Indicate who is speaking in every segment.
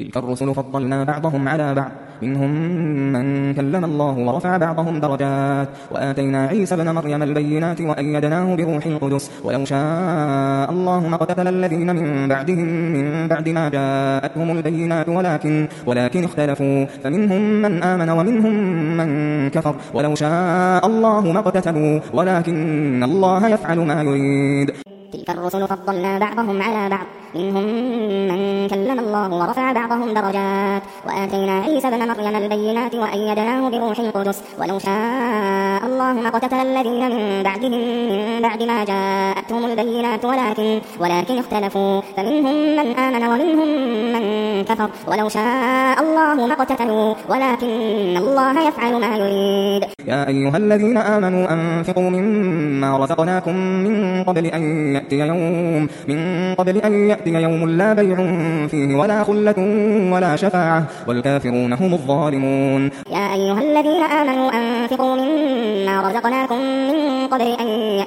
Speaker 1: تلك الرسل فضلنا بعضهم على بعض منهم من كلم الله ورفع بعضهم درجات وآتينا عيسى ابن مريم البينات وأيدناه بروح القدس ولو شاء الله ما اقتتل الذين من بعدهم من بعد ما جاءتهم البينات ولكن اختلفوا فمنهم من آمن ومنهم من كفر ولو شاء الله ما اقتتلوا ولكن الله يفعل ما يريد.
Speaker 2: تلك الرسل فضلنا بعضهم على بعض منهم من كلم الله ورفع بعضهم درجات وآتينا عيسى ابن مريم البينات وأيدناه بروح القدس ولو شاء الله ما اقتتل الذين من بعدهم من بعد ما جاءتهم البينات ولكن اختلفوا فمنهم من آمن ومنهم من كفر ولو شاء الله ما اقتتلوا ولكن الله يفعل ما يريد.
Speaker 1: يا أيها الذين آمنوا أنفقوا مما رزقناكم من قبل أن يأتي يوم لا بيع فيه ولا خلة ولا شفاعة والكافرون هم الظالمون.
Speaker 2: يا أيها الذين آمنوا أنفقوا مما رزقناكم من قبل أن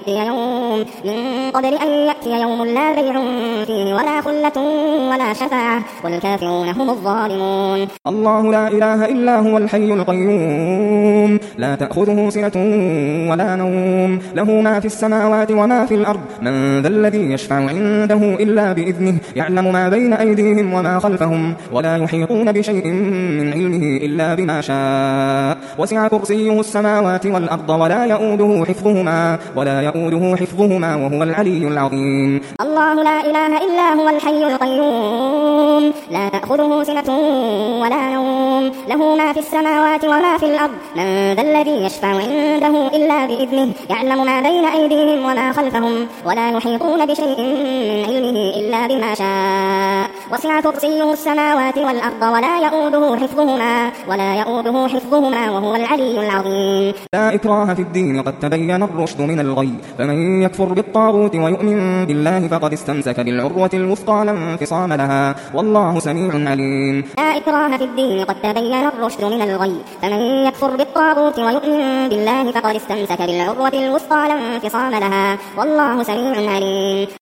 Speaker 2: يأتي يوم لا بيع فيه ولا خلة ولا شفاعة والكافرون هم الظالمون.
Speaker 1: الله لا إله إلا هو الحي القيوم لا تأخذه سنة ولا نوم له ما في السماوات وما في الأرض من ذا الذي يشفع عنده إلا بإذنه يعلم ما بين أيديهم وما خلفهم ولا يحيطون بشيء من علمه إلا بما شاء وسع كرسيه السماوات والأرض ولا يؤوده حفظهما وهو العلي العظيم.
Speaker 2: الله لا إله إلا هو الحي القيوم لا تأخذه سنة ولا نوم له ما في السماوات وما في الأرض من ذا الذي يشفع عنده إلا بإذنه يعلم ما بين أيديهم وما خلفهم ولا يحيطون بشيء من علمه إلا بما شاء وسع كرسيه السماوات والأرض ولا يؤوده حفظهما وهو العلي العظيم.
Speaker 1: لا إكراه في الدين قد تبين الرشد من الغي فمن يكفر بالطاغوت ويؤمن بالله فقد استمسك بالعروة الوثقى لا انفصام لها والله سميع عليم.
Speaker 2: لا إكراه في الدين قد تبين الرشد من الغي فمن يكفر بالطاغوت ويؤمن بالله فقد استمسك بالعروة الوثقى لا انفصام لها والله سميع عليم.